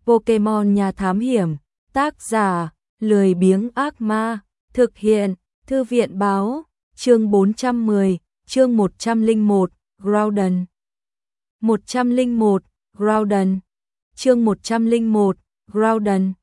Pokemon nhà thám hiểm, tác giả, lười biếng ác ma, thực hiện, thư viện báo, chương 410, chương 101, Groudon. 101, Groudon. Chương 101, Groudon.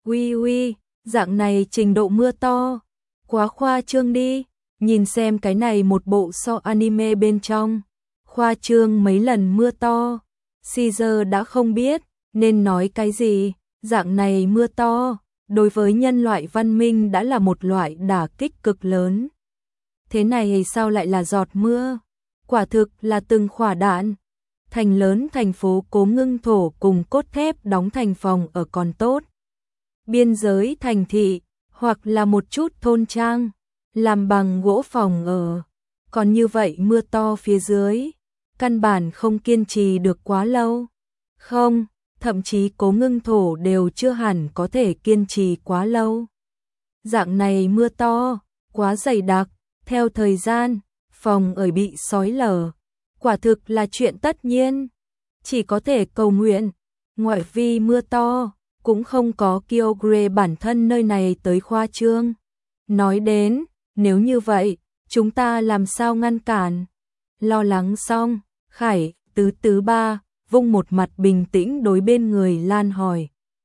Uy, dạng này trình độ mưa to, quá khoa trương đi, nhìn xem cái này một bộ so anime bên trong, khoa trương mấy lần mưa to. Caesar đã không biết nên nói cái gì, dạng này mưa to, đối với nhân loại văn minh đã là một loại đả kích cực lớn. Thế này sao lại là giọt mưa? Quả thực là từng quả đạn. Thành lớn thành phố Cố Ngưng Thổ cùng cốt thép đóng thành phòng ở còn tốt. Biên giới thành thị, hoặc là một chút thôn trang, làm bằng gỗ phòng ở. Còn như vậy mưa to phía dưới, căn bản không kiên trì được quá lâu. Không, thậm chí Cố Ngưng Thổ đều chưa hẳn có thể kiên trì quá lâu. Dạng này mưa to, quá dày đặc, theo thời gian, phòng ở bị xói lở, quả thực là chuyện tất nhiên. Chỉ có thể cầu nguyện, ngoại vi mưa to, cũng không có Kyogre bản thân nơi này tới khoa trương. Nói đến, nếu như vậy, chúng ta làm sao ngăn cản? Lo lắng xong, Khải, tứ ba, vung một mặt bình tĩnh đối bên người Lan hỏi.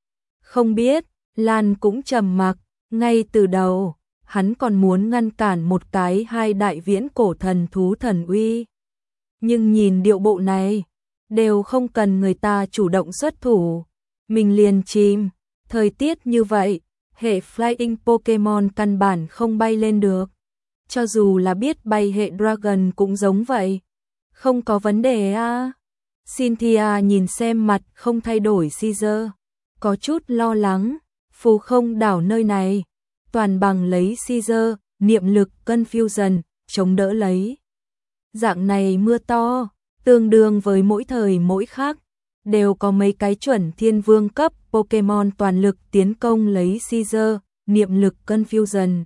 Không biết, Lan cũng trầm mặc, ngay từ đầu, hắn còn muốn ngăn cản một cái hai đại viễn cổ thần thú thần uy. Nhưng nhìn điệu bộ này, đều không cần người ta chủ động xuất thủ, mình liền chìm, thời tiết như vậy, hệ Flying Pokemon căn bản không bay lên được. Cho dù là biết bay hệ Dragon cũng giống vậy. Không có vấn đề à? Cynthia nhìn xem mặt không thay đổi Caesar, có chút lo lắng, phù không đảo nơi này, toàn bằng lấy Caesar, niệm lực Confusion, chống đỡ lấy. Dạng này mưa to, tương đương với mỗi thời mỗi khác, đều có mấy cái chuẩn thiên vương cấp Pokemon toàn lực tiến công lấy Caesar, niệm lực Confusion.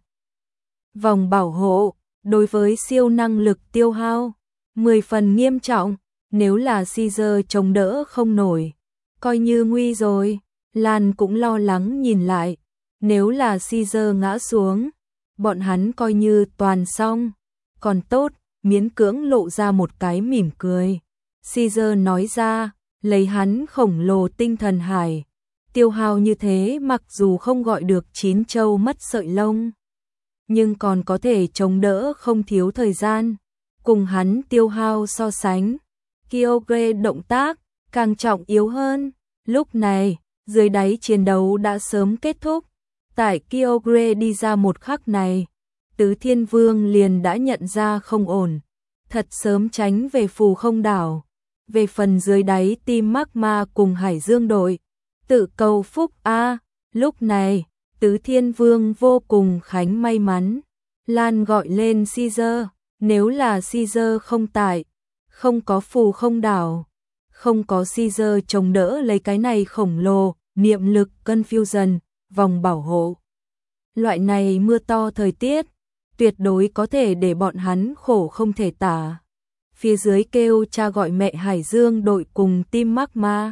Vòng bảo hộ, đối với siêu năng lực tiêu hao, 10 phần nghiêm trọng, nếu là Caesar chống đỡ không nổi, coi như nguy rồi. Lan cũng lo lắng nhìn lại, nếu là Caesar ngã xuống, bọn hắn coi như toàn xong, còn tốt, miễn cưỡng lộ ra một cái mỉm cười. Caesar nói ra, lấy hắn khổng lồ tinh thần hải, tiêu hao như thế mặc dù không gọi được chín châu mất sợi lông, nhưng còn có thể chống đỡ không thiếu thời gian. Cùng hắn tiêu hao so sánh, Kyogre động tác càng trọng yếu hơn. Lúc này, dưới đáy chiến đấu đã sớm kết thúc. Tại Kyogre đi ra một khắc này, Tứ Thiên Vương liền đã nhận ra không ổn, thật sớm tránh về phù không đảo. Về phần dưới đáy Team Magma cùng Hải Dương đội, tự cầu phúc a. Lúc này, Tứ Thiên Vương vô cùng khánh may mắn. Lan gọi lên Caesar, nếu là Caesar không tại, không có phù không đảo, không có Caesar chống đỡ lấy cái này khổng lồ, niệm lực Confusion, vòng bảo hộ. Loại này mưa to thời tiết, tuyệt đối có thể để bọn hắn khổ không thể tả. Phía dưới kêu cha gọi mẹ Hải Dương đội cùng Team Magma.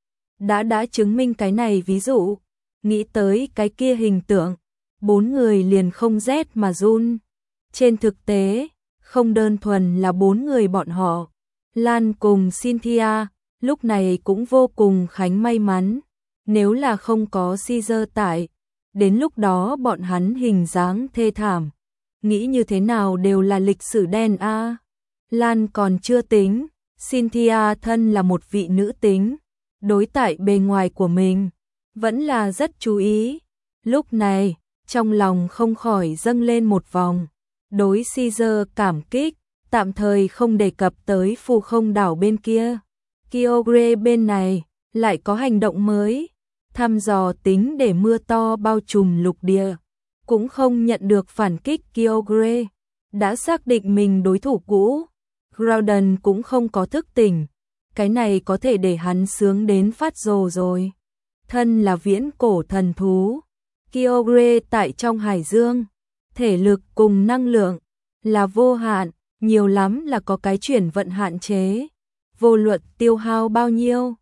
Đã chứng minh cái này ví dụ, nghĩ tới cái kia hình tượng, 4 người liền không rét mà run. Trên thực tế, không đơn thuần là 4 người bọn họ, Lan cùng Cynthia, lúc này cũng vô cùng khánh may mắn. Nếu là không có Caesar tại, đến lúc đó bọn hắn hình dáng thê thảm, nghĩ như thế nào đều là lịch sử đen a. Lan còn chưa tính, Cynthia thân là một vị nữ tính, đối tại bề ngoài của mình, vẫn là rất chú ý. Lúc này, trong lòng không khỏi dâng lên một vòng. Đối Caesar cảm kích, tạm thời không đề cập tới phù không đảo bên kia. Kyogre bên này, lại có hành động mới, thăm dò tính để mưa to bao trùm lục địa. Cũng không nhận được phản kích Kyogre, đã xác định mình đối thủ cũ. Groudon cũng không có thức tỉnh, cái này có thể để hắn sướng đến phát rồ rồi. Thân là viễn cổ thần thú, Kyogre tại trong hải dương, thể lực cùng năng lượng là vô hạn, nhiều lắm là có cái chuyển vận hạn chế. Vô luận tiêu hao bao nhiêu,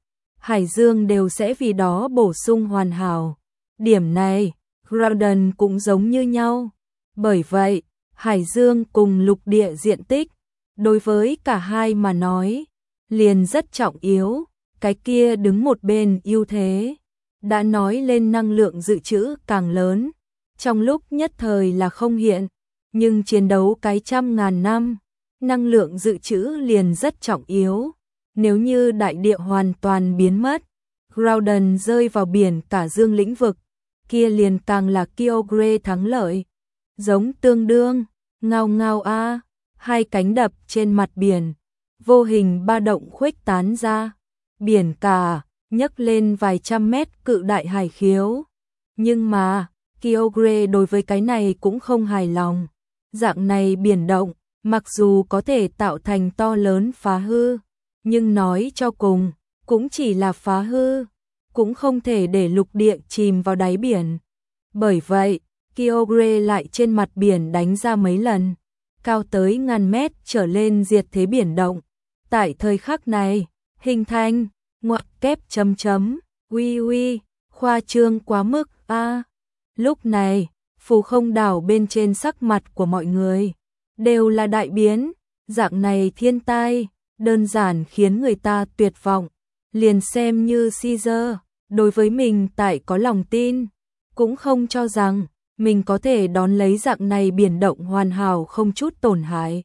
hải dương đều sẽ vì đó bổ sung hoàn hảo. Điểm này, Groudon cũng giống như nhau. Bởi vậy, hải dương cùng lục địa diện tích, đối với cả hai mà nói, liền rất trọng yếu, cái kia đứng một bên ưu thế. Đã nói lên năng lượng dự trữ càng lớn, trong lúc nhất thời là không hiện, nhưng chiến đấu cái 100.000 năm, năng lượng dự trữ liền rất trọng yếu. Nếu như đại địa hoàn toàn biến mất, Groudon rơi vào biển cả dương lĩnh vực, kia liền càng là Kyogre thắng lợi. Giống tương đương, ngao ngao a, hai cánh đập trên mặt biển, vô hình ba động khuếch tán ra, biển cả nhấc lên vài trăm mét cự đại hải khiếu. Nhưng mà, Kyogre đối với cái này cũng không hài lòng. Dạng này biển động, mặc dù có thể tạo thành to lớn phá hư, nhưng nói cho cùng, cũng chỉ là phá hư, cũng không thể để lục địa chìm vào đáy biển. Bởi vậy, Kyogre lại trên mặt biển đánh ra mấy lần, cao tới ngàn mét trở lên diệt thế biển động. Tại thời khắc này, hình thành, ngoặc kép chấm chấm, uy uy, khoa trương quá mức a. Lúc này, phù không đảo bên trên sắc mặt của mọi người đều là đại biến, dạng này thiên tai, đơn giản khiến người ta tuyệt vọng. Liền xem như Caesar, đối với mình tại có lòng tin, cũng không cho rằng mình có thể đón lấy dạng này biển động hoàn hảo không chút tổn hại.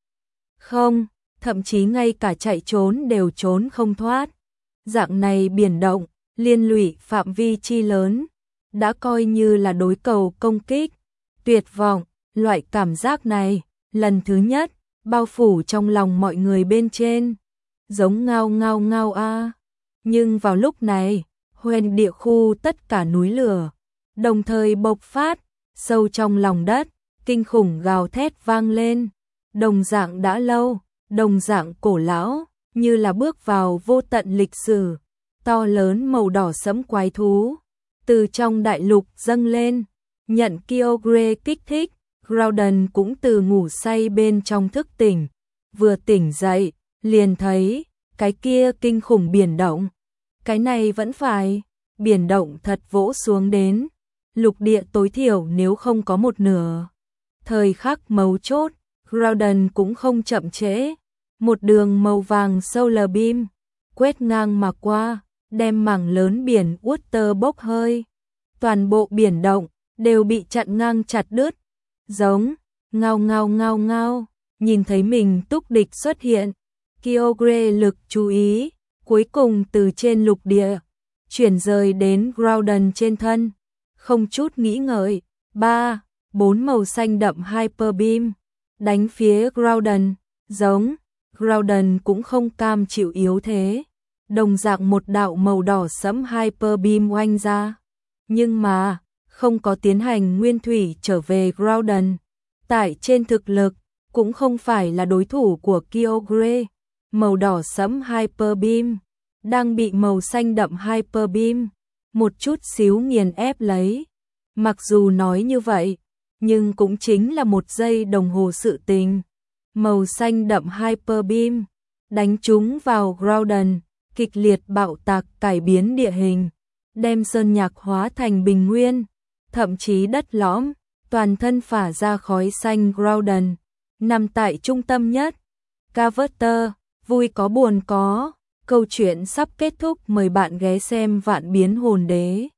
Không, thậm chí ngay cả chạy trốn đều trốn không thoát. Dạng này biển động, liên lụy phạm vi chi lớn, đã coi như là đối cầu công kích. Tuyệt vọng, loại cảm giác này, lần thứ nhất, bao phủ trong lòng mọi người bên trên. Giống ngao ngao ngao a. Nhưng vào lúc này, huyền địa khu tất cả núi lửa, đồng thời bộc phát, sâu trong lòng đất, kinh khủng gào thét vang lên. Đồng dạng đã lâu, đồng dạng cổ lão, như là bước vào vô tận lịch sử. To lớn màu đỏ sẫm quái thú, từ trong đại lục dâng lên, nhận Kyogre kích thích, Groudon cũng từ ngủ say bên trong thức tỉnh. Vừa tỉnh dậy, liền thấy, cái kia kinh khủng biển động. Cái này vẫn phải, biển động thật vỗ xuống đến, lục địa tối thiểu nếu không có một nửa. Thời khắc mấu chốt, Groudon cũng không chậm trễ, một đường màu vàng solar beam, quét ngang mà qua, đem mảng lớn biển Water bốc hơi. Toàn bộ biển động, đều bị chặn ngang chặt đứt. Giống, ngao ngao ngao ngao, nhìn thấy mình túc địch xuất hiện. Kyogre lực chú ý, cuối cùng từ trên lục địa, chuyển rời đến Groudon trên thân. Không chút nghĩ ngợi, 3, 4 màu xanh đậm Hyper Beam, đánh phía Groudon. Giống, Groudon cũng không cam chịu yếu thế. Đồng dạng một đạo màu đỏ sẫm Hyper Beam oanh ra. Nhưng mà, không có tiến hành nguyên thủy trở về Groudon. Tại trên thực lực, cũng không phải là đối thủ của Kyogre. Màu đỏ sẫm Hyper Beam, đang bị màu xanh đậm Hyper Beam, một chút xíu nghiền ép lấy. Mặc dù nói như vậy, nhưng cũng chính là một giây đồng hồ sự tình. Màu xanh đậm Hyper Beam, đánh trúng vào Groudon, kịch liệt bạo tạc cải biến địa hình, đem sơn nhạc hóa thành bình nguyên, thậm chí đất lõm, toàn thân phả ra khói xanh. Groudon nằm tại trung tâm nhất. Carver, vui có buồn có, câu chuyện sắp kết thúc, mời bạn ghé xem Vạn Biến Hồn Đế.